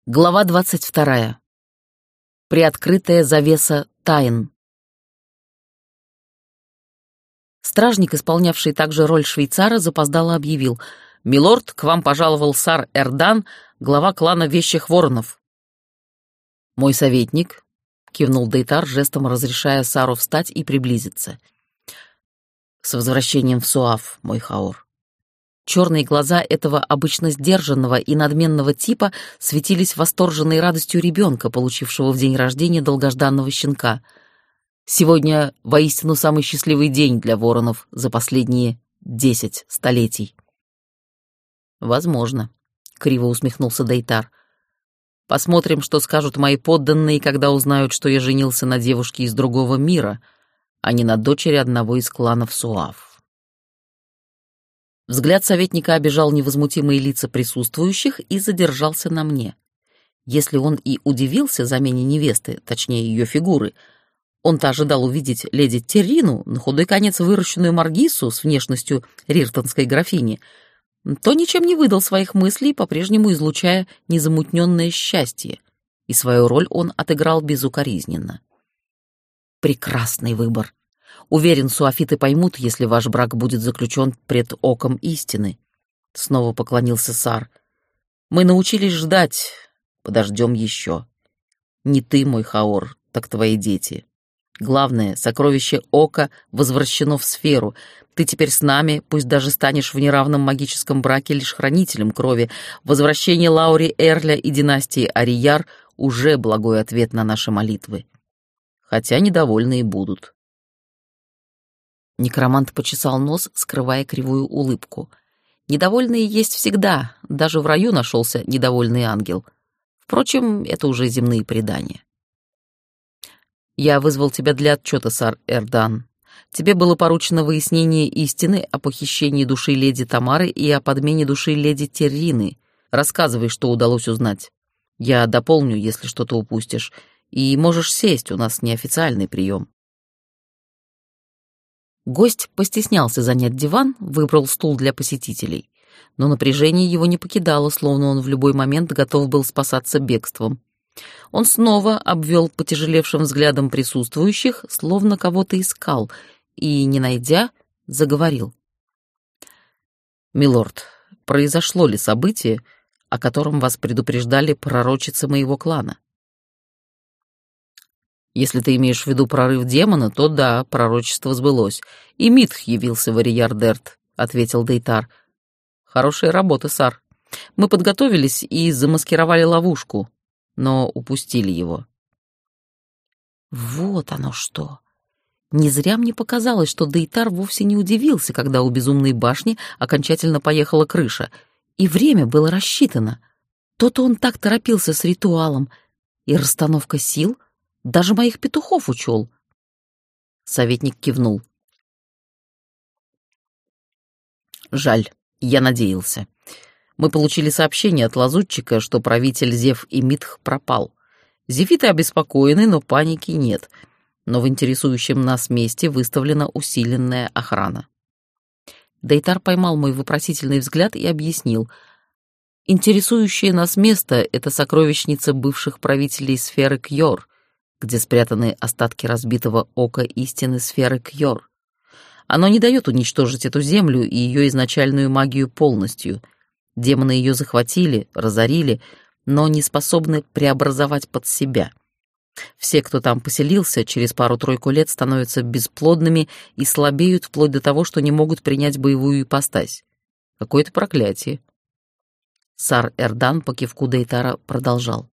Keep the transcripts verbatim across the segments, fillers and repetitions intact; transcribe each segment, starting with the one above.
Глава двадцать вторая. Приоткрытая завеса тайн. Стражник, исполнявший также роль швейцара, запоздало объявил: «Милорд, к вам пожаловал сар Эрдан, глава клана Вещих Воронов». «Мой советник», — кивнул Дейтар, жестом разрешая сару встать и приблизиться. «С возвращением в Суав, мой хаор». Черные глаза этого обычно сдержанного и надменного типа светились восторженной радостью ребенка, получившего в день рождения долгожданного щенка. Сегодня воистину самый счастливый день для воронов за последние десять столетий. «Возможно», — криво усмехнулся Дейтар. «Посмотрим, что скажут мои подданные, когда узнают, что я женился на девушке из другого мира, а не на дочери одного из кланов Суав». Взгляд советника обежал невозмутимые лица присутствующих и задержался на мне. Если он и удивился замене невесты, точнее ее фигуры, он-то ожидал увидеть леди Террину, на худой конец выращенную Маргису с внешностью риртонской графини, то ничем не выдал своих мыслей, по-прежнему излучая незамутненное счастье, и свою роль он отыграл безукоризненно. Прекрасный выбор. Уверен, суафиты поймут, если ваш брак будет заключен пред оком истины. Снова поклонился сар. Мы научились ждать, подождем еще. Не ты, мой хаор, так твои дети. Главное, сокровище ока возвращено в сферу. Ты теперь с нами, пусть даже станешь в неравном магическом браке лишь хранителем крови. Возвращение Лаури Эрля и династии Арияр уже благой ответ на наши молитвы. Хотя недовольные будут. Некромант почесал нос, скрывая кривую улыбку. Недовольные есть всегда, даже в раю нашелся недовольный ангел. Впрочем, это уже земные предания. Я вызвал тебя для отчета, сар Эрдан. Тебе было поручено выяснение истины о похищении души леди Тамары и о подмене души леди Террины. Рассказывай, что удалось узнать. Я дополню, если что-то упустишь. И можешь сесть, у нас неофициальный прием. Гость постеснялся занять диван, выбрал стул для посетителей. Но напряжение его не покидало, словно он в любой момент готов был спасаться бегством. Он снова обвел потяжелевшим взглядом присутствующих, словно кого-то искал, и, не найдя, заговорил. «Милорд, произошло ли событие, о котором вас предупреждали пророчицы моего клана?» «Если ты имеешь в виду прорыв демона, то да, пророчество сбылось. И Митх явился в Арияр-Дерт», — ответил Дейтар. «Хорошая работа, сар. Мы подготовились и замаскировали ловушку, но упустили его». Вот оно что! Не зря мне показалось, что Дейтар вовсе не удивился, когда у Безумной башни окончательно поехала крыша, и время было рассчитано. То-то он так торопился с ритуалом, и расстановка сил — даже моих петухов учел. Советник кивнул. Жаль, я надеялся. Мы получили сообщение от лазутчика, что правитель Зев и Митх пропал. Зевиты обеспокоены, но паники нет. Но в интересующем нас месте выставлена усиленная охрана. Дейтар поймал мой вопросительный взгляд и объяснил. Интересующее нас место — это сокровищница бывших правителей сферы Кьор, где спрятаны остатки разбитого ока истины сферы Кьор. Оно не дает уничтожить эту землю и ее изначальную магию полностью. Демоны ее захватили, разорили, но не способны преобразовать под себя. Все, кто там поселился, через пару-тройку лет становятся бесплодными и слабеют вплоть до того, что не могут принять боевую ипостась. Какое-то проклятие. Сар Эрдан по кивку Дейтара продолжал.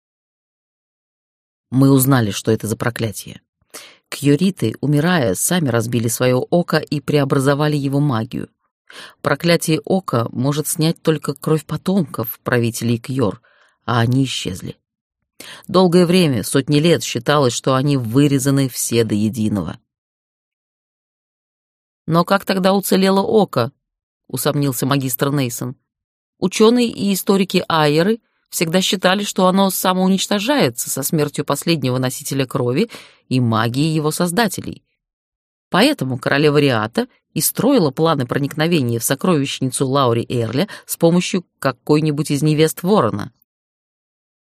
Мы узнали, что это за проклятие. Кьориты, умирая, сами разбили свое око и преобразовали его магию. Проклятие ока может снять только кровь потомков правителей Кьор, а они исчезли. Долгое время, сотни лет, считалось, что они вырезаны все до единого. «Но как тогда уцелело око?» — усомнился магистр Нейсон. «Ученые и историки Айеры всегда считали, что оно самоуничтожается со смертью последнего носителя крови и магии его создателей. Поэтому королева Риата и строила планы проникновения в сокровищницу Лаури Эрля с помощью какой-нибудь из невест Ворона.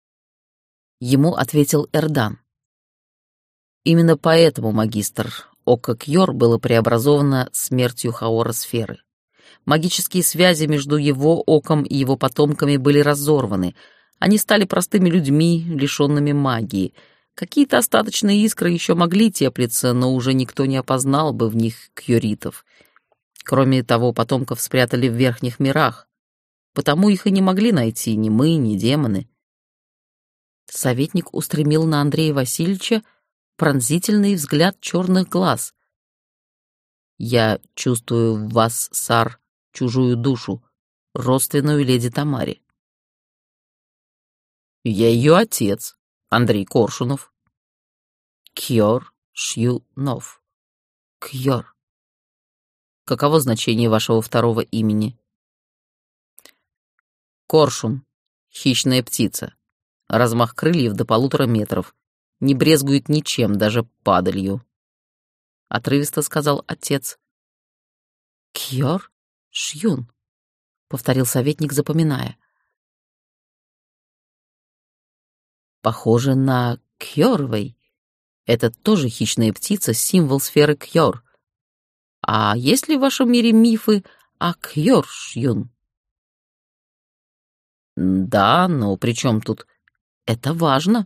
Ему ответил Эрдан. Именно поэтому, магистр, око Кьор было преобразовано смертью Хаора сферы. Магические связи между его оком и его потомками были разорваны. Они стали простыми людьми, лишенными магии. Какие-то остаточные искры еще могли теплиться, но уже никто не опознал бы в них кьоритов. Кроме того, потомков спрятали в верхних мирах, потому их и не могли найти ни мы, ни демоны. Советник устремил на Андрея Васильевича пронзительный взгляд черных глаз. «Я чувствую в вас, сар, чужую душу, родственную леди Тамаре». «Я ее отец, Андрей Коршунов». «Кьор Шьюнов. Кьор. Каково значение вашего второго имени?» «Коршун, хищная птица. Размах крыльев до полутора метров. Не брезгует ничем, даже падалью», — отрывисто сказал отец. «Кьор Шьюн», — повторил советник, запоминая. «Похоже на Кьорвей. Это тоже хищная птица, символ сферы Кьор. А есть ли в вашем мире мифы о Кьор Шьюн?» «Да, но при чем тут? Это важно».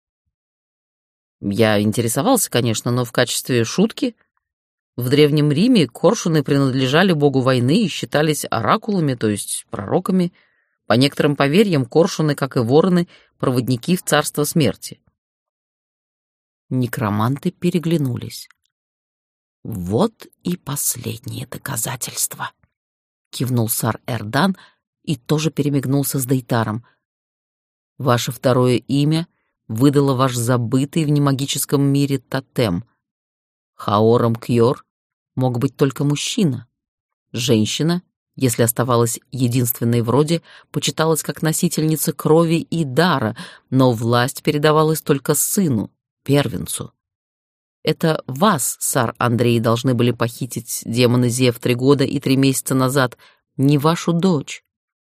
Я интересовался, конечно, но в качестве шутки. В Древнем Риме коршуны принадлежали богу войны и считались оракулами, то есть пророками. По некоторым поверьям, коршуны, как и вороны, проводники в царство смерти. Некроманты переглянулись. «Вот и последнее доказательство», — кивнул сар Эрдан и тоже перемигнулся с Дейтаром. «Ваше второе имя выдало ваш забытый в немагическом мире тотем. Хаором Кьор мог быть только мужчина. Женщина, если оставалась единственной в роде, почиталась как носительница крови и дара, но власть передавалась только сыну, первенцу. Это вас, сар Андрей, должны были похитить демоны Зев три года и три месяца назад, не вашу дочь».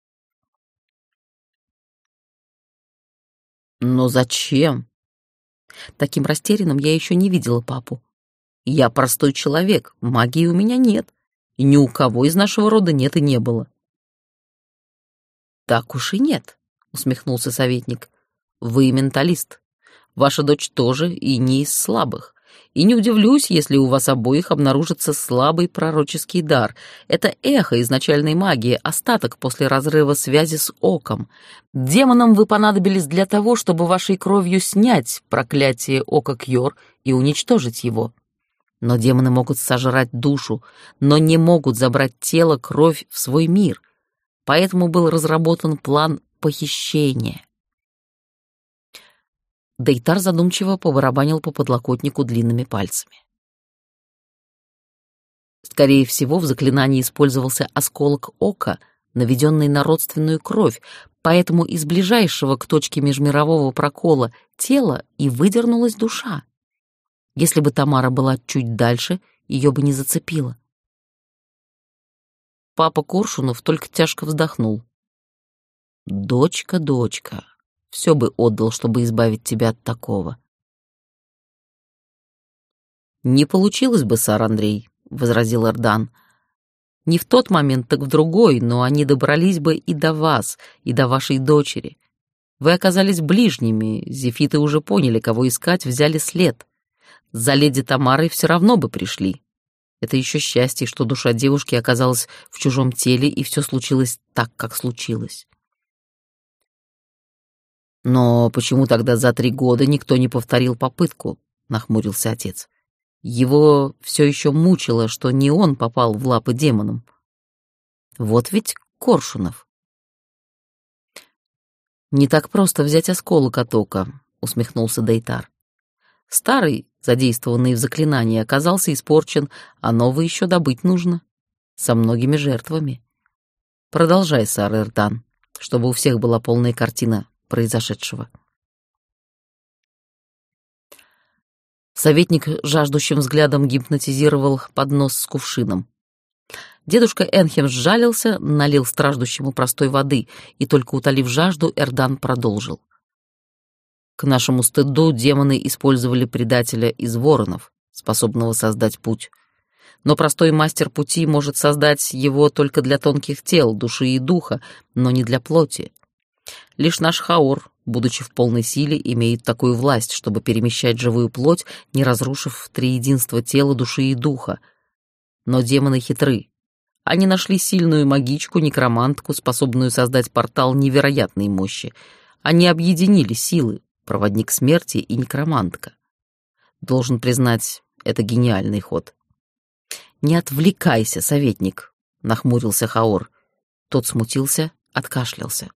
«Но зачем?» Таким растерянным я еще не видела папу. Я простой человек, магии у меня нет, и ни у кого из нашего рода нет и не было. «Так уж и нет», — усмехнулся советник. «Вы менталист. Ваша дочь тоже, и не из слабых. И не удивлюсь, если у вас обоих обнаружится слабый пророческий дар. Это эхо изначальной магии, остаток после разрыва связи с оком. Демонам вы понадобились для того, чтобы вашей кровью снять проклятие ока Кьор и уничтожить его. Но демоны могут сожрать душу, но не могут забрать тело, кровь в свой мир. Поэтому был разработан план похищения». Дейтар задумчиво побарабанил по подлокотнику длинными пальцами. Скорее всего, в заклинании использовался осколок ока, наведенный на родственную кровь, поэтому из ближайшего к точке межмирового прокола тела и выдернулась душа. Если бы Тамара была чуть дальше, ее бы не зацепило. Папа Коршунов только тяжко вздохнул. «Дочка, дочка, все бы отдал, чтобы избавить тебя от такого». «Не получилось бы, сар Андрей», — возразил Эрдан. «Не в тот момент, так в другой, но они добрались бы и до вас, и до вашей дочери. Вы оказались ближними, зефиты уже поняли, кого искать, взяли след. За леди Тамарой все равно бы пришли. Это еще счастье, что душа девушки оказалась в чужом теле, и все случилось так, как случилось». «Но почему тогда за три года никто не повторил попытку?» — нахмурился отец. «Его все еще мучило, что не он попал в лапы демонам. Вот ведь Коршунов». «Не так просто взять осколок от ока», — усмехнулся Дейтар. «Старый, задействованный в заклинании, оказался испорчен, а новый еще добыть нужно. Со многими жертвами. Продолжай, сар Эрдан, чтобы у всех была полная картина произошедшего». Советник жаждущим взглядом гипнотизировал поднос с кувшином. Дедушка Энхем сжалился, налил страждущему простой воды, и только утолив жажду, Эрдан продолжил. К нашему стыду демоны использовали предателя из воронов, способного создать путь. Но простой мастер пути может создать его только для тонких тел, души и духа, но не для плоти. Лишь наш Хаор, будучи в полной силе, имеет такую власть, чтобы перемещать живую плоть, не разрушив триединство тела, души и духа. Но демоны хитры. Они нашли сильную магичку, некромантку, способную создать портал невероятной мощи. Они объединили силы, проводник смерти и некромантка. Должен признать, это гениальный ход. «Не отвлекайся, советник», — нахмурился Хаор. Тот смутился, откашлялся.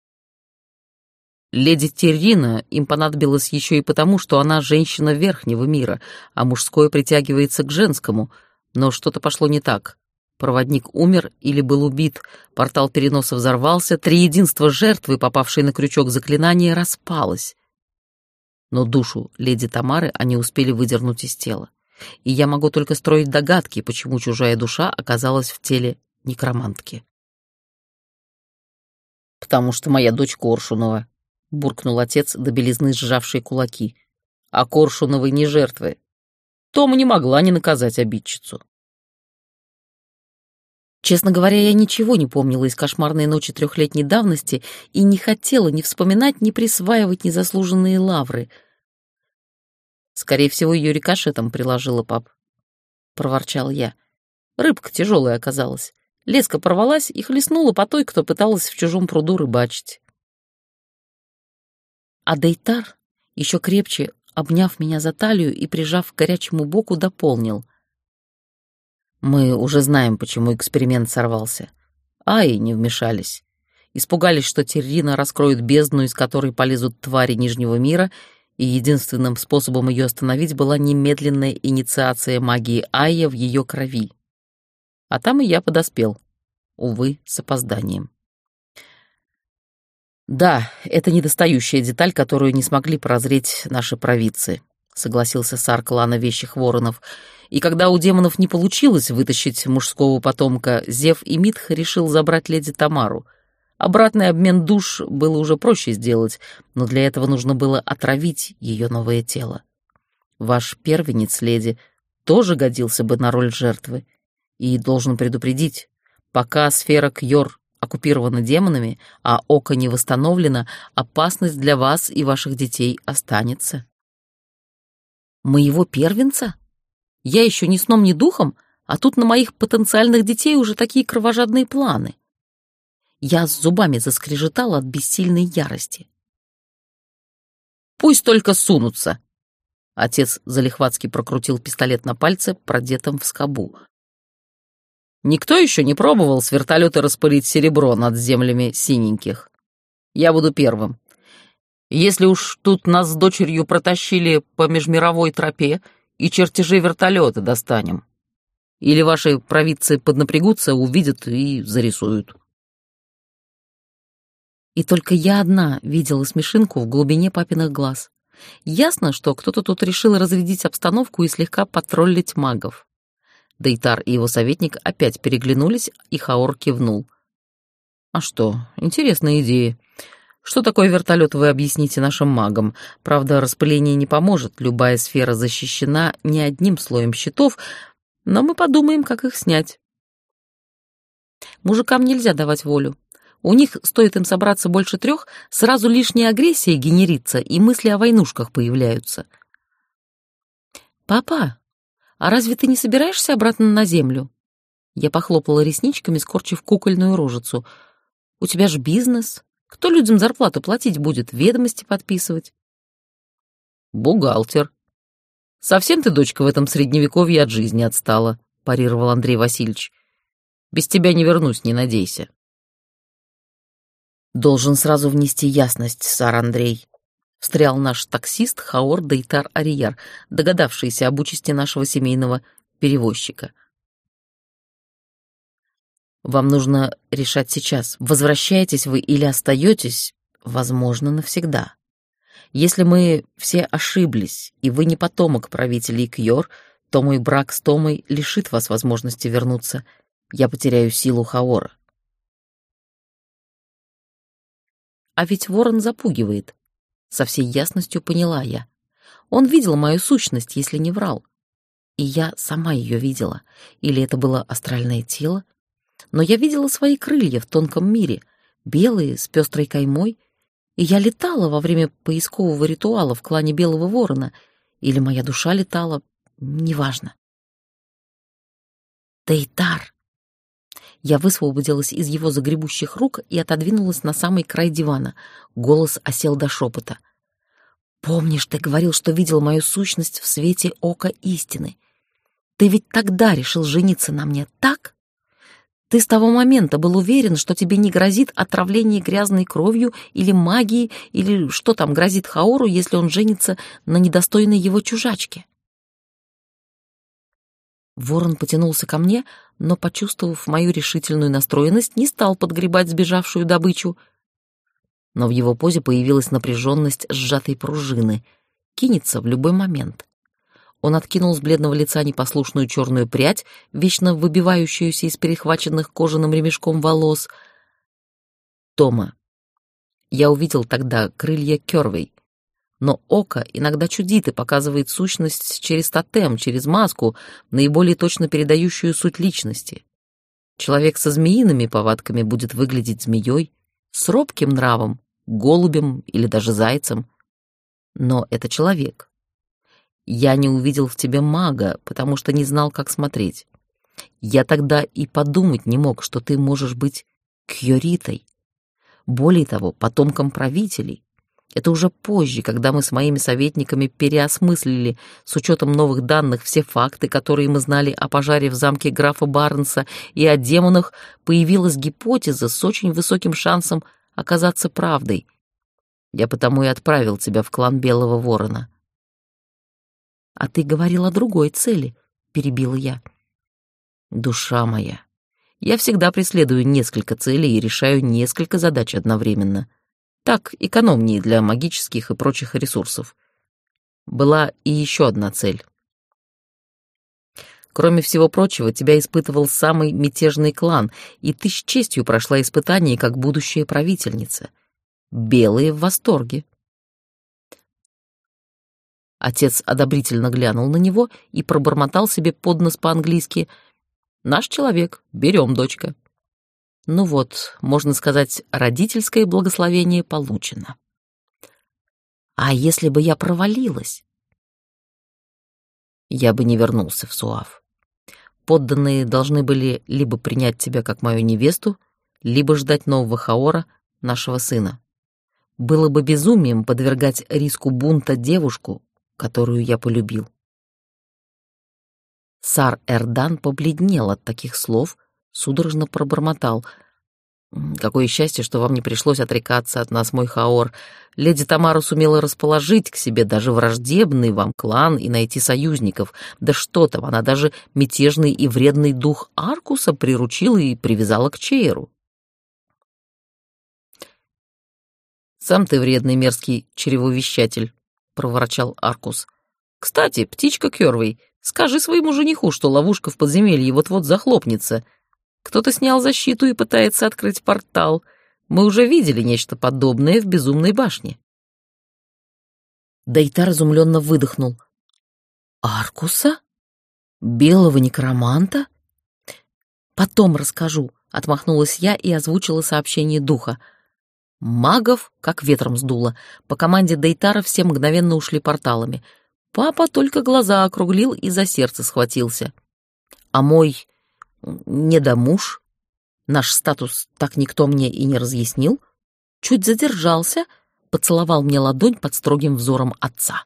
Леди Террина им понадобилась еще и потому, что она женщина верхнего мира, а мужское притягивается к женскому, но что-то пошло не так. Проводник умер или был убит, портал переноса взорвался, триединство жертвы, попавшей на крючок заклинания, распалось. Но душу леди Тамары они успели выдернуть из тела. И я могу только строить догадки, почему чужая душа оказалась в теле некромантки. «Потому что моя дочь Коршунова», — буркнул отец, до белизны сжавшие кулаки. «А Коршуновой не жертвы. Тома не могла не наказать обидчицу». Честно говоря, я ничего не помнила из кошмарной ночи трехлетней давности и не хотела ни вспоминать, ни присваивать незаслуженные лавры. «Скорее всего, ее рикошетом приложила, пап», — проворчал я. Рыбка тяжелая оказалась. Леска порвалась и хлестнула по той, кто пыталась в чужом пруду рыбачить. А Дейтар, еще крепче обняв меня за талию и прижав к горячему боку, дополнил. «Мы уже знаем, почему эксперимент сорвался. Аи не вмешались. Испугались, что Террина раскроет бездну, из которой полезут твари Нижнего мира, и единственным способом ее остановить была немедленная инициация магии Айя в ее крови. А там и я подоспел. Увы, с опозданием». «Да, это недостающая деталь, которую не смогли прозреть наши провидцы», — согласился сар клана Вещих Воронов. «И когда у демонов не получилось вытащить мужского потомка, Зев и Митх решил забрать леди Тамару. Обратный обмен душ было уже проще сделать, но для этого нужно было отравить ее новое тело. Ваш первенец, леди, тоже годился бы на роль жертвы. И должен предупредить, пока сфера Кьор оккупирована демонами, а око не восстановлено, опасность для вас и ваших детей останется». «Моего первенца? Я еще ни сном, ни духом, а тут на моих потенциальных детей уже такие кровожадные планы». Я с зубами заскрежетала от бессильной ярости. «Пусть только сунутся!» Отец залихватски прокрутил пистолет на пальце, продетом в скобу. «Никто еще не пробовал с вертолета распылить серебро над землями синеньких. Я буду первым. Если уж тут нас с дочерью протащили по межмировой тропе, и чертежи вертолета достанем. Или ваши провидцы поднапрягутся, увидят и зарисуют». И только я одна видела смешинку в глубине папиных глаз. Ясно, что кто-то тут решил разрядить обстановку и слегка потроллить магов. Дейтар и его советник опять переглянулись, и Хаор кивнул. «А что, интересная идея. Что такое вертолет, вы объясните нашим магам. Правда, распыление не поможет, любая сфера защищена не одним слоем щитов, но мы подумаем, как их снять. Мужикам нельзя давать волю. У них, стоит им собраться больше трех, сразу лишняя агрессия генерится, и мысли о войнушках появляются». «Папа, а разве ты не собираешься обратно на землю?» Я похлопала ресничками, скорчив кукольную рожицу. «У тебя ж бизнес. Кто людям зарплату платить будет, ведомости подписывать?» «Бухгалтер. Совсем ты, дочка, в этом средневековье от жизни отстала», — парировал Андрей Васильевич. «Без тебя не вернусь, не надейся». «Должен сразу внести ясность, сар Андрей», — встрял наш таксист Хаор Дейтар Арияр, догадавшийся об участи нашего семейного перевозчика. «Вам нужно решать сейчас, возвращаетесь вы или остаетесь, возможно, навсегда. Если мы все ошиблись, и вы не потомок правителей Кьор, то мой брак с Томой лишит вас возможности вернуться. Я потеряю силу Хаора». А ведь ворон запугивает. Со всей ясностью поняла я. Он видел мою сущность, если не врал. И я сама ее видела. Или это было астральное тело? Но я видела свои крылья в тонком мире, белые, с пестрой каймой, и я летала во время поискового ритуала в клане Белого Ворона, или моя душа летала, неважно. Дейтар! Я высвободилась из его загребущих рук и отодвинулась на самый край дивана. Голос осел до шепота. «Помнишь, ты говорил, что видел мою сущность в свете ока истины? Ты ведь тогда решил жениться на мне, так? Ты с того момента был уверен, что тебе не грозит отравление грязной кровью или магией, или что там грозит Хаору, если он женится на недостойной его чужачке?» Ворон потянулся ко мне, но, почувствовав мою решительную настроенность, не стал подгребать сбежавшую добычу. Но в его позе появилась напряженность сжатой пружины. Кинется в любой момент. Он откинул с бледного лица непослушную черную прядь, вечно выбивающуюся из перехваченных кожаным ремешком волос. «Тома, я увидел тогда крылья Кёрвей. Но око иногда чудит и показывает сущность через тотем, через маску, наиболее точно передающую суть личности. Человек со змеиными повадками будет выглядеть змеей, с робким нравом — голубем или даже зайцем. Но это человек. Я не увидел в тебе мага, потому что не знал, как смотреть. Я тогда и подумать не мог, что ты можешь быть Кьоритой. Более того, потомком правителей. Это уже позже, когда мы с моими советниками переосмыслили с учетом новых данных все факты, которые мы знали о пожаре в замке графа Барнса и о демонах, появилась гипотеза с очень высоким шансом оказаться правдой. Я потому и отправил тебя в клан Белого Ворона. «А ты говорил о другой цели», — перебила я. «Душа моя, я всегда преследую несколько целей и решаю несколько задач одновременно. Так экономнее для магических и прочих ресурсов. Была и еще одна цель. Кроме всего прочего, тебя испытывал самый мятежный клан, и ты с честью прошла испытание как будущая правительница. Белые в восторге». Отец одобрительно глянул на него и пробормотал себе под нос по-английски: «Наш человек, берем, дочка». Ну вот, можно сказать, родительское благословение получено. А если бы я провалилась? Я бы не вернулся в Суав. Подданные должны были либо принять тебя как мою невесту, либо ждать нового Хаора, нашего сына. Было бы безумием подвергать риску бунта девушку, которую я полюбил. Сар-Эрдан побледнел от таких слов, судорожно пробормотал: «Какое счастье, что вам не пришлось отрекаться от нас, мой Хаор. Леди Тамара сумела расположить к себе даже враждебный вам клан и найти союзников. Да что там, она даже мятежный и вредный дух Аркуса приручила и привязала к Чейру». «Сам ты вредный мерзкий чревовещатель», — проворчал Аркус. «Кстати, птичка Кёрвей, скажи своему жениху, что ловушка в подземелье вот-вот захлопнется. Кто-то снял защиту и пытается открыть портал. Мы уже видели нечто подобное в Безумной башне». Дейтар изумленно выдохнул. «Аркуса? Белого некроманта?» «Потом расскажу», — отмахнулась я и озвучила сообщение духа. Магов как ветром сдуло. По команде Дейтара все мгновенно ушли порталами. Папа только глаза округлил и за сердце схватился. А мой недомуж, наш статус так никто мне и не разъяснил, чуть задержался, поцеловал мне ладонь под строгим взором отца.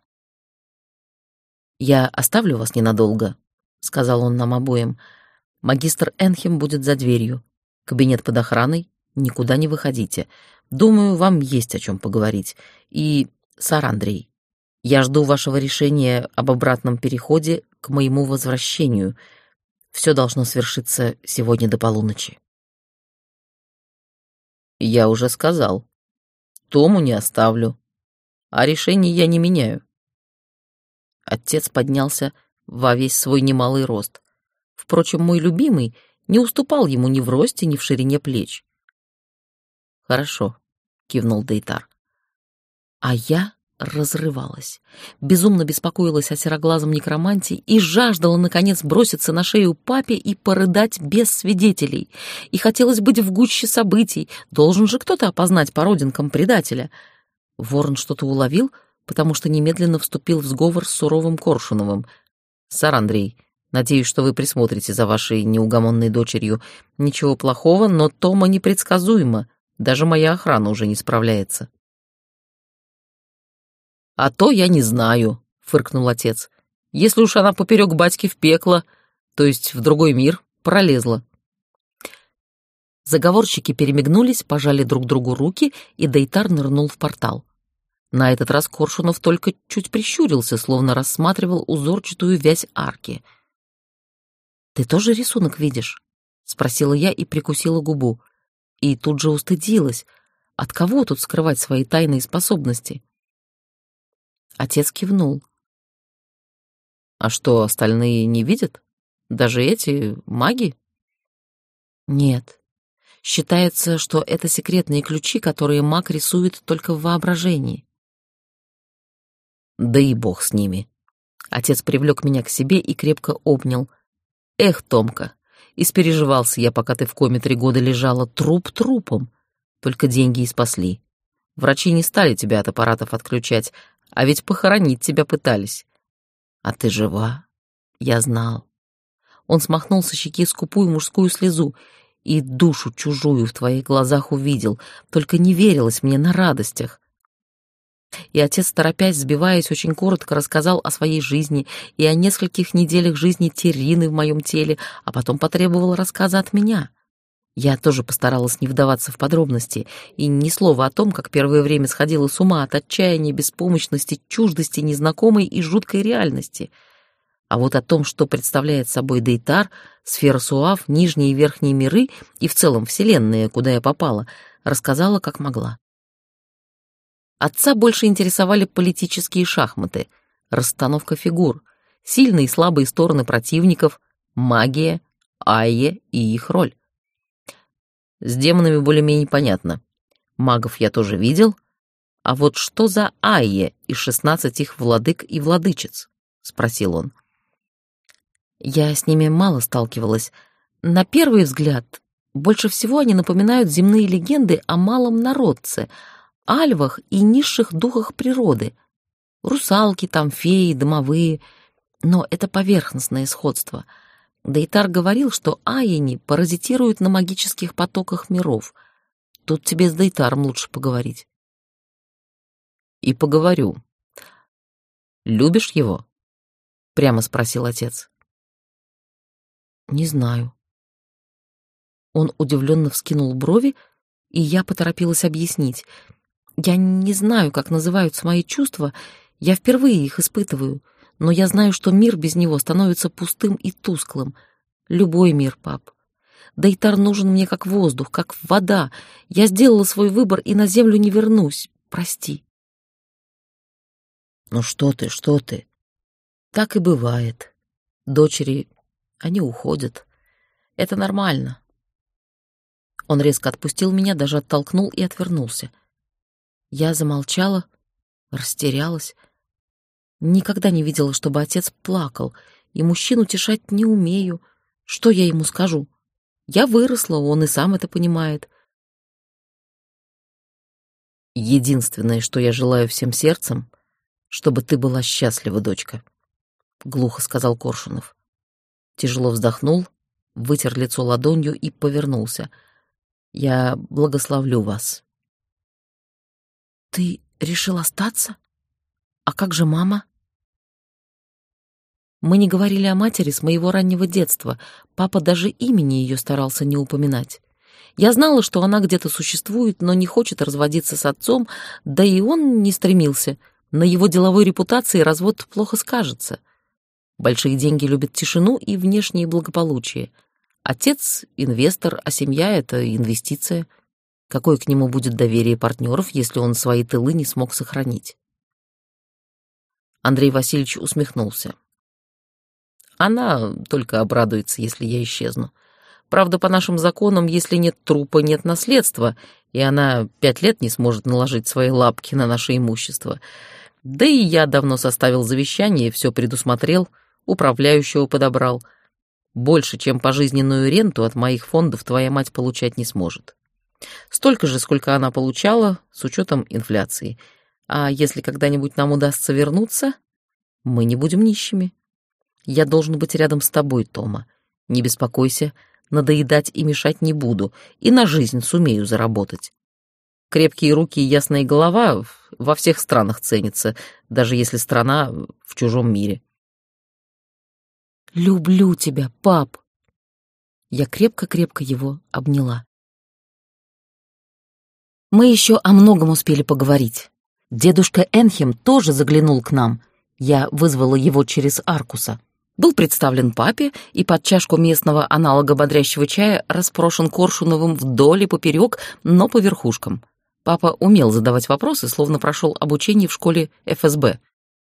«Я оставлю вас ненадолго», — сказал он нам обоим. «Магистр Энхем будет за дверью. Кабинет под охраной, никуда не выходите. Думаю, вам есть о чем поговорить. И, сар Андрей, я жду вашего решения об обратном переходе к моему возвращению. Все должно свершиться сегодня до полуночи». «Я уже сказал. Тому не оставлю. А решение я не меняю». Отец поднялся во весь свой немалый рост. Впрочем, мой любимый не уступал ему ни в росте, ни в ширине плеч. «Хорошо», — кивнул Дейтар. «А А я разрывалась, безумно беспокоилась о сероглазом некроманте и жаждала, наконец, броситься на шею папе и порыдать без свидетелей. И хотелось быть в гуще событий, должен же кто-то опознать по родинкам предателя. Ворон что-то уловил, потому что немедленно вступил в сговор с суровым Коршуновым. «Сар Андрей, надеюсь, что вы присмотрите за вашей неугомонной дочерью. Ничего плохого, но Тома непредсказуема. Даже моя охрана уже не справляется». «А то я не знаю», — фыркнул отец. «Если уж она поперек батьки в пекло, то есть в другой мир, пролезла». Заговорщики перемигнулись, пожали друг другу руки, и Дейтар нырнул в портал. На этот раз Коршунов только чуть прищурился, словно рассматривал узорчатую вязь арки. «Ты тоже рисунок видишь?» — спросила я и прикусила губу. И тут же устыдилась. От кого тут скрывать свои тайные способности? Отец кивнул. «А что, остальные не видят? Даже эти маги?» «Нет. Считается, что это секретные ключи, которые маг рисует только в воображении». «Да и бог с ними». Отец привлек меня к себе и крепко обнял. «Эх, Томка, испереживался я, пока ты в коме три года лежала, труп трупом. Только деньги и спасли. Врачи не стали тебя от аппаратов отключать, а ведь похоронить тебя пытались. А ты жива? Я знал». Он смахнул со щеки скупую мужскую слезу. «И душу чужую в твоих глазах увидел, только не верилось мне на радостях». И отец, торопясь, сбиваясь, очень коротко рассказал о своей жизни и о нескольких неделях жизни Террины в моем теле, а потом потребовал рассказа от меня. Я тоже постаралась не вдаваться в подробности, и ни слова о том, как первое время сходила с ума от отчаяния, беспомощности, чуждости, незнакомой и жуткой реальности. А вот о том, что представляет собой Дейтар, сфера Суав, нижние и верхние миры и в целом вселенная, куда я попала, рассказала как могла. Отца больше интересовали политические шахматы, расстановка фигур, сильные и слабые стороны противников, магия, Айе и их роль. С демонами более-менее понятно. Магов я тоже видел. А вот что за Айе из шестнадцати их владык и владычиц? — спросил он. Я с ними мало сталкивалась. На первый взгляд, больше всего они напоминают земные легенды о малом народце, альвах и низших духах природы. Русалки там, феи, домовые. Но это поверхностное сходство. Дейтар говорил, что айени паразитируют на магических потоках миров. Тут тебе с Дейтаром лучше поговорить. И поговорю. Любишь его? Прямо спросил отец. Не знаю. Он удивленно вскинул брови, и я поторопилась объяснить. Я не знаю, как называются мои чувства, я впервые их испытываю, но я знаю, что мир без него становится пустым и тусклым. Любой мир, пап. Дейтар нужен мне как воздух, как вода. Я сделала свой выбор и на землю не вернусь. Прости. Ну что ты, что ты? Так и бывает. Дочери, они уходят. Это нормально. Он резко отпустил меня, даже оттолкнул и отвернулся. Я замолчала, растерялась. Никогда не видела, чтобы отец плакал, и мужчин утешать не умею. Что я ему скажу? Я выросла, он и сам это понимает. Единственное, что я желаю всем сердцем, чтобы ты была счастлива, дочка, — глухо сказал Коршунов. Тяжело вздохнул, вытер лицо ладонью и повернулся. Я благословлю вас. Ты решил остаться? А как же мама? Мы не говорили о матери с моего раннего детства. Папа даже имени ее старался не упоминать. Я знала, что она где-то существует, но не хочет разводиться с отцом, да и он не стремился. На его деловой репутации развод плохо скажется. Большие деньги любят тишину и внешнее благополучие. Отец — инвестор, а семья — это инвестиция. Какое к нему будет доверие партнеров, если он свои тылы не смог сохранить? Андрей Васильевич усмехнулся. Она только обрадуется, если я исчезну. Правда, по нашим законам, если нет трупа, нет наследства, и она пять лет не сможет наложить свои лапки на наше имущество. Да и я давно составил завещание и все предусмотрел, управляющего подобрал. Больше, чем пожизненную ренту от моих фондов твоя мать получать не сможет. Столько же, сколько она получала, с учетом инфляции. А если когда-нибудь нам удастся вернуться, мы не будем нищими. Я должен быть рядом с тобой, Тома. Не беспокойся, надоедать и мешать не буду, и на жизнь сумею заработать. Крепкие руки и ясная голова во всех странах ценятся, даже если страна в чужом мире. «Люблю тебя, пап!» Я крепко-крепко его обняла. Мы еще о многом успели поговорить. Дедушка Энхем тоже заглянул к нам. Я вызвала его через Аркуса. Был представлен папе и под чашку местного аналога бодрящего чая распрошен Коршуновым вдоль и поперек, но по верхушкам. Папа умел задавать вопросы, словно прошел обучение в школе эф эс бэ.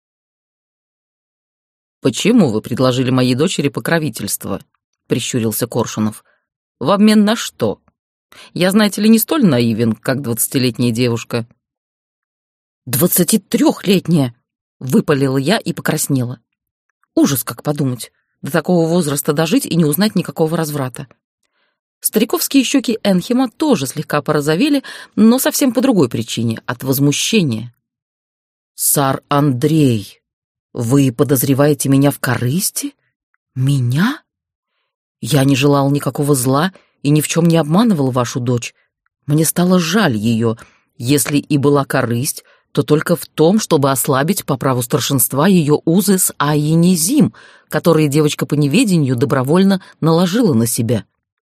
«Почему вы предложили моей дочери покровительство?» — прищурился Коршунов. «В обмен на что? Я, знаете ли, не столь наивен, как двадцатилетняя девушка». «Двадцатитрехлетняя!» — выпалила я и покраснела. Ужас, как подумать. До такого возраста дожить и не узнать никакого разврата. Стариковские щеки Энхема тоже слегка порозовели, но совсем по другой причине — от возмущения. «Сар Андрей, вы подозреваете меня в корысти? Меня? Я не желал никакого зла и ни в чем не обманывал вашу дочь. Мне стало жаль ее. Если и была корысть, то только в том, чтобы ослабить по праву старшинства ее узы с Айенизим, которые девочка по неведению добровольно наложила на себя».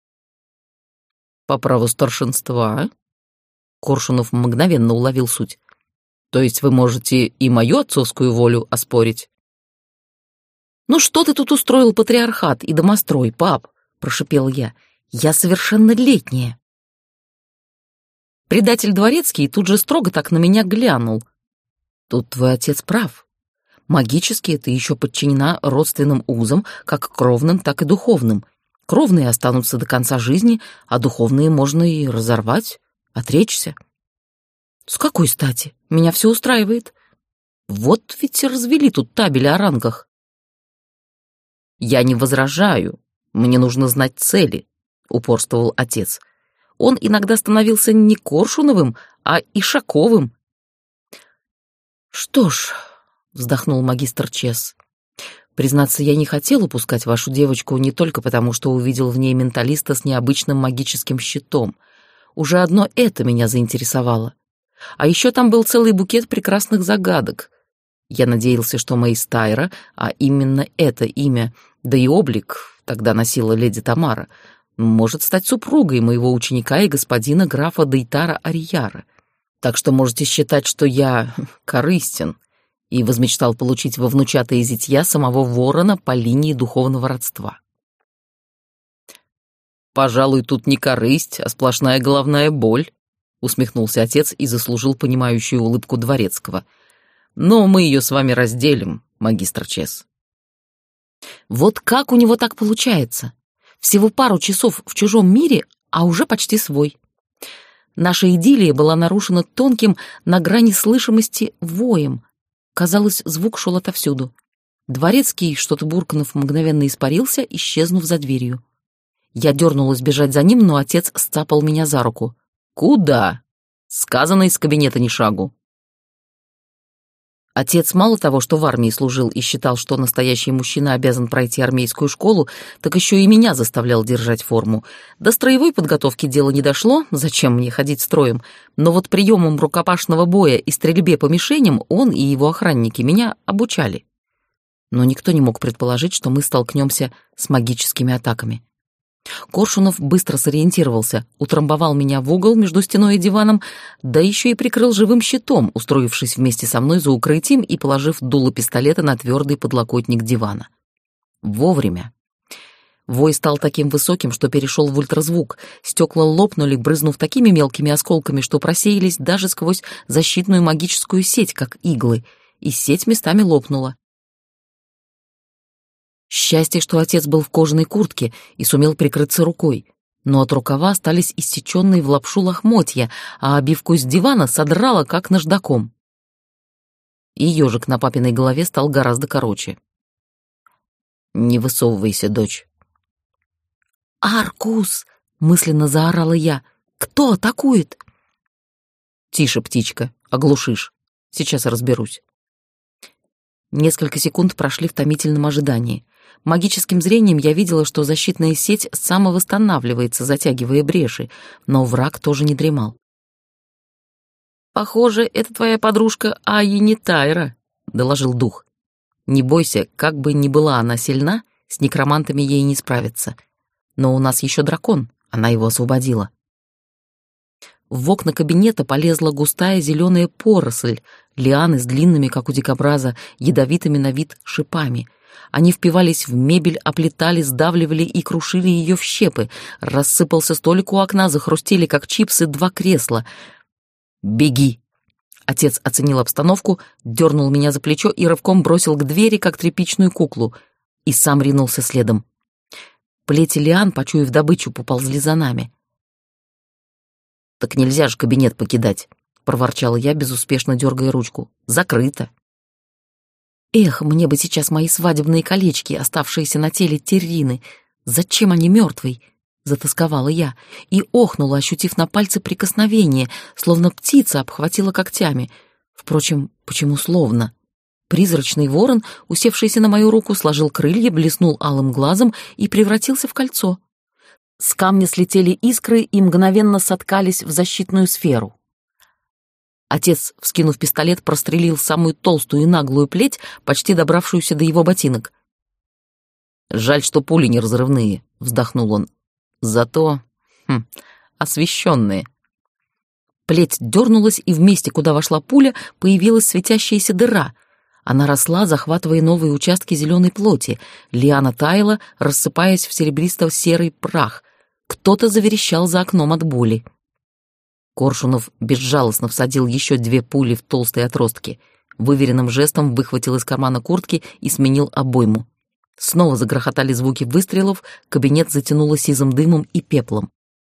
«По праву старшинства?» Коршунов мгновенно уловил суть. «То есть вы можете и мою отцовскую волю оспорить?» «Ну что ты тут устроил патриархат и домострой, пап?» — прошипел я. «Я совершеннолетняя». Предатель Дворецкий тут же строго так на меня глянул. «Тут твой отец прав. Магически ты еще подчинена родственным узам, как кровным, так и духовным. Кровные останутся до конца жизни, а духовные можно и разорвать, отречься». «С какой стати? Меня все устраивает. Вот ведь развели тут табель о рангах». «Я не возражаю. Мне нужно знать цели», — упорствовал отец. Он иногда становился не Коршуновым, а Ишаковым. «Что ж», — вздохнул магистр Чес, — «признаться, я не хотел упускать вашу девочку не только потому, что увидел в ней менталиста с необычным магическим щитом. Уже одно это меня заинтересовало. А еще там был целый букет прекрасных загадок. Я надеялся, что Мейстайра, а именно это имя, да и облик тогда носила леди Тамара, может стать супругой моего ученика и господина графа Дейтара Арияра. Так что можете считать, что я корыстен и возмечтал получить во внучатые зятья самого ворона по линии духовного родства». «Пожалуй, тут не корысть, а сплошная головная боль», — усмехнулся отец и заслужил понимающую улыбку Дворецкого. «Но мы ее с вами разделим, магистр Чес». «Вот как у него так получается? Всего пару часов в чужом мире, а уже почти свой». Наша идиллия была нарушена тонким, на грани слышимости, воем. Казалось, звук шел отовсюду. Дворецкий, что-то буркнув, мгновенно испарился, исчезнув за дверью. Я дернулась бежать за ним, но отец сцапал меня за руку. «Куда?» «Сказано из кабинета ни шагу». Отец мало того, что в армии служил и считал, что настоящий мужчина обязан пройти армейскую школу, так еще и меня заставлял держать форму. До строевой подготовки дело не дошло, зачем мне ходить строем, но вот приемам рукопашного боя и стрельбе по мишеням он и его охранники меня обучали. Но никто не мог предположить, что мы столкнемся с магическими атаками. Коршунов быстро сориентировался, утрамбовал меня в угол между стеной и диваном, да еще и прикрыл живым щитом, устроившись вместе со мной за укрытием и положив дуло пистолета на твердый подлокотник дивана. Вовремя. Вой стал таким высоким, что перешел в ультразвук. Стекла лопнули, брызнув такими мелкими осколками, что просеялись даже сквозь защитную магическую сеть, как иглы, и сеть местами лопнула. Счастье, что отец был в кожаной куртке и сумел прикрыться рукой. но от рукава остались иссеченные в лапшу лохмотья, а обивку с дивана содрала, как наждаком. И ежик на папиной голове стал гораздо короче. «Не высовывайся, дочь». «Аркус!» — мысленно заорала я. «Кто атакует?» «Тише, птичка, оглушишь. Сейчас разберусь». Несколько секунд прошли в томительном ожидании. Магическим зрением я видела, что защитная сеть самовосстанавливается, затягивая бреши, но враг тоже не дремал. «Похоже, это твоя подружка Айи не Тайра», — доложил дух. «Не бойся, как бы ни была она сильна, с некромантами ей не справиться. Но у нас еще дракон, она его освободила». В окна кабинета полезла густая зеленая поросль, лианы с длинными, как у дикобраза, ядовитыми на вид шипами. Они впивались в мебель, оплетали, сдавливали и крушили ее в щепы. Рассыпался столик у окна, захрустели, как чипсы, два кресла. «Беги!» Отец оценил обстановку, дернул меня за плечо и рывком бросил к двери, как тряпичную куклу, и сам ринулся следом. Плети лиан, почуяв добычу, поползли за нами. «Так нельзя же кабинет покидать», — проворчала я, безуспешно дергая ручку. «Закрыто». Эх, мне бы сейчас мои свадебные колечки, оставшиеся на теле Террины. Зачем они мертвой? Затасковала я и охнула, ощутив на пальце прикосновение, словно птица обхватила когтями. Впрочем, почему словно? Призрачный ворон, усевшийся на мою руку, сложил крылья, блеснул алым глазом и превратился в кольцо. С камня слетели искры и мгновенно соткались в защитную сферу. Отец, вскинув пистолет, прострелил самую толстую и наглую плеть, почти добравшуюся до его ботинок. «Жаль, что пули не разрывные», — вздохнул он. «Зато... Хм, освещенные». Плеть дернулась, и в месте, куда вошла пуля, появилась светящаяся дыра. Она росла, захватывая новые участки зеленой плоти. Лиана таяла, рассыпаясь в серебристо-серый прах. Кто-то заверещал за окном от боли. Коршунов безжалостно всадил еще две пули в толстые отростки. Выверенным жестом выхватил из кармана куртки и сменил обойму. Снова загрохотали звуки выстрелов, кабинет затянуло сизым дымом и пеплом.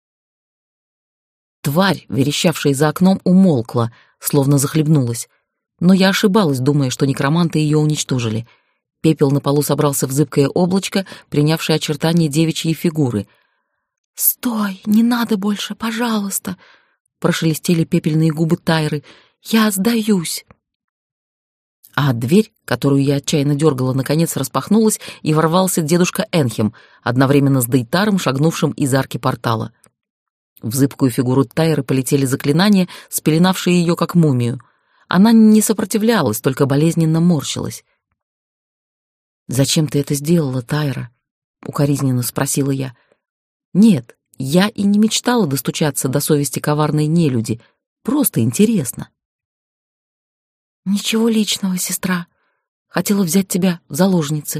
Тварь, верещавшая за окном, умолкла, словно захлебнулась. Но я ошибалась, думая, что некроманты ее уничтожили. Пепел на полу собрался в зыбкое облачко, принявшее очертания девичьей фигуры. «Стой, не надо больше, пожалуйста!» — прошелестели пепельные губы Тайры. «Я сдаюсь!» А дверь, которую я отчаянно дергала, наконец распахнулась, и ворвался дедушка Энхем, одновременно с Дейтаром, шагнувшим из арки портала. В зыбкую фигуру Тайры полетели заклинания, спеленавшие ее как мумию. Она не сопротивлялась, только болезненно морщилась. «Зачем ты это сделала, Тайра?» — укоризненно спросила я. «Нет, я и не мечтала достучаться до совести коварной нелюди. Просто интересно». «Ничего личного, сестра. Хотела взять тебя в заложницы».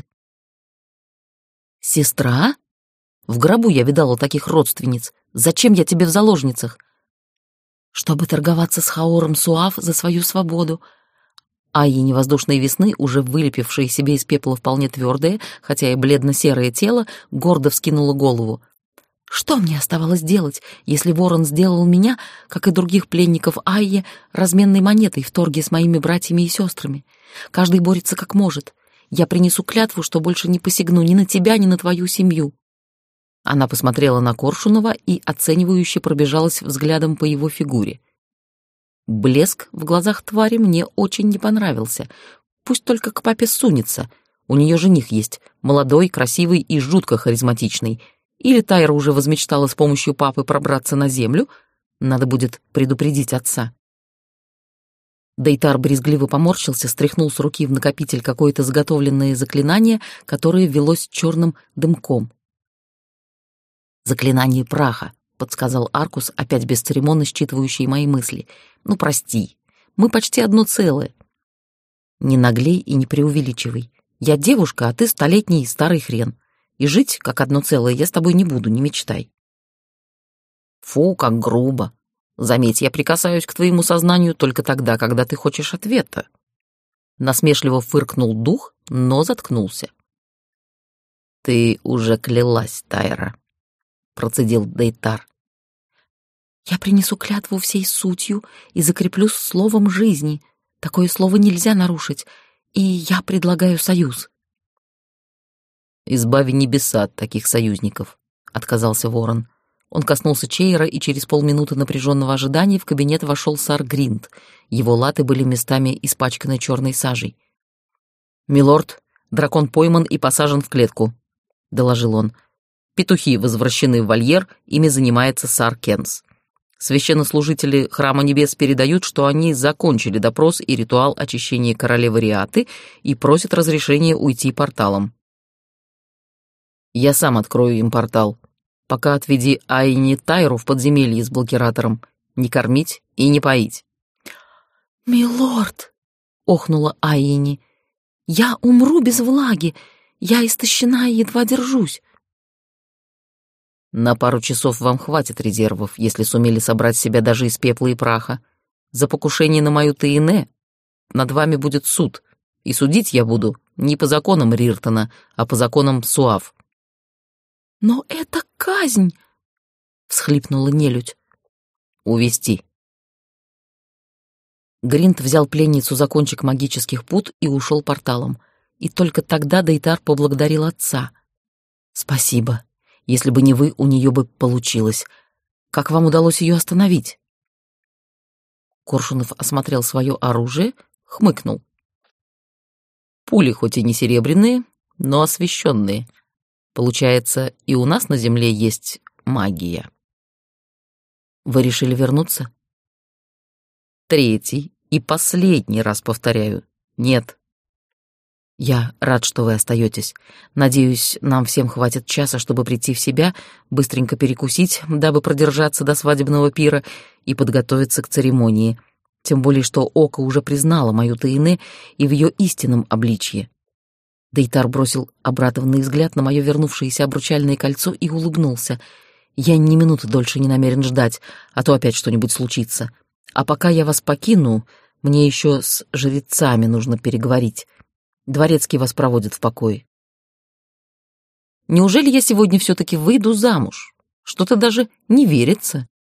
«Сестра? В гробу я видала таких родственниц. Зачем я тебе в заложницах?» «Чтобы торговаться с Хаором Суав за свою свободу». Айи невоздушной весны, уже вылепившее себе из пепла вполне твердое, хотя и бледно-серое тело, гордо вскинула голову. «Что мне оставалось делать, если ворон сделал меня, как и других пленников Айе, разменной монетой в торге с моими братьями и сестрами? Каждый борется как может. Я принесу клятву, что больше не посягну ни на тебя, ни на твою семью». Она посмотрела на Коршунова и оценивающе пробежалась взглядом по его фигуре. Блеск в глазах твари мне очень не понравился. Пусть только к папе сунется. У нее жених есть, молодой, красивый и жутко харизматичный. Или Тайра уже возмечтала с помощью папы пробраться на землю? Надо будет предупредить отца. Дейтар брезгливо поморщился, стряхнул с руки в накопитель какое-то заготовленное заклинание, которое велось черным дымком. «Заклинание праха», — подсказал Аркус, опять бесцеремонно считывающий мои мысли. «Ну, прости, мы почти одно целое». «Не наглей и не преувеличивай. Я девушка, а ты столетний старый хрен. И жить, как одно целое, я с тобой не буду, не мечтай». «Фу, как грубо. Заметь, я прикасаюсь к твоему сознанию только тогда, когда ты хочешь ответа». Насмешливо фыркнул дух, но заткнулся. «Ты уже клялась, Тайра». процедил Дейтар. «Я принесу клятву всей сутью и закреплю словом жизни. Такое слово нельзя нарушить, и я предлагаю союз». «Избави небеса от таких союзников», — отказался ворон. Он коснулся Чейра, и через полминуты напряженного ожидания в кабинет вошел сар Гринд. Его латы были местами испачканы черной сажей. «Милорд, дракон пойман и посажен в клетку», — доложил он. «Петухи возвращены в вольер, ими занимается сар Кенс. Священнослужители Храма Небес передают, что они закончили допрос и ритуал очищения королевы Риаты и просят разрешения уйти порталом. Я сам открою им портал. Пока отведи Айни Тайру в подземелье с блокиратором. Не кормить и не поить». «Милорд!» — охнула Айни. «Я умру без влаги. Я истощена и едва держусь». «На пару часов вам хватит резервов, если сумели собрать себя даже из пепла и праха. За покушение на мою Таине над вами будет суд, и судить я буду не по законам Риртона, а по законам Суав». «Но это казнь!» — всхлипнула нелюдь. «Увести». Гринд взял пленницу за кончик магических пут и ушел порталом. И только тогда Дейтар поблагодарил отца. «Спасибо. Если бы не вы, у нее бы получилось. Как вам удалось ее остановить?» Коршунов осмотрел свое оружие, хмыкнул. «Пули хоть и не серебряные, но освещенные. Получается, и у нас на земле есть магия». «Вы решили вернуться?» «Третий и последний раз повторяю. Нет». «Я рад, что вы остаетесь. Надеюсь, нам всем хватит часа, чтобы прийти в себя, быстренько перекусить, дабы продержаться до свадебного пира и подготовиться к церемонии. Тем более, что Око уже признала мою Таине и в ее истинном обличье». Дейтар бросил обрадованный взгляд на мое вернувшееся обручальное кольцо и улыбнулся. «Я ни минуты дольше не намерен ждать, а то опять что-нибудь случится. А пока я вас покину, мне еще с жрецами нужно переговорить. Дворецкий вас проводит в покой». «Неужели я сегодня все-таки выйду замуж? Что-то даже не верится».